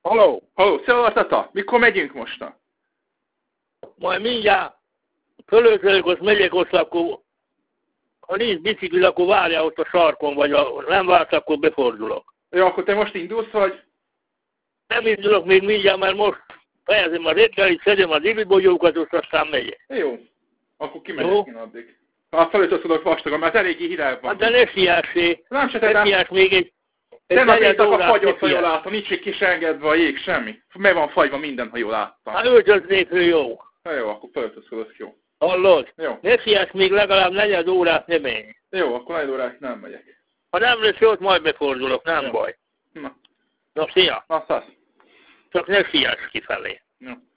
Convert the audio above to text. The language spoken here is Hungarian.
Halló! Szóval Tata, mikor megyünk mostan? Majd mindjárt fölöltözök, azt megyek ott, akkor ha nincs bicikli, akkor várjál ott a sarkon, vagy ha nem vársz, akkor befordulok. Jó, akkor te most indulsz, vagy? Nem indulok még mindjárt, mert most fejezem a reggelit, szedem az iribogyókat, és aztán megyek. Jó, akkor kimegyek én addig. Hát felöltözök vastagon, mert eléggé hideg van. Hát de ne siessé. Nem se Ne siess még egy nem a órát, fagyot, ha jól láttam, nincs egy kis engedve a jég, semmi. Meg van fagyva minden, ha jól láttam. Hát öltöznék, jó. Na jó, akkor felöltözök, jó. Hallod? Jó. Ne siess még legalább 4 órát, ne menj. Jó, akkor 4 órát nem megyek. Ha nem lesz ott, majd befordulok, nem jó. baj. Na. Na, szia. Na, szasz. Csak ne siess kifelé. Jó.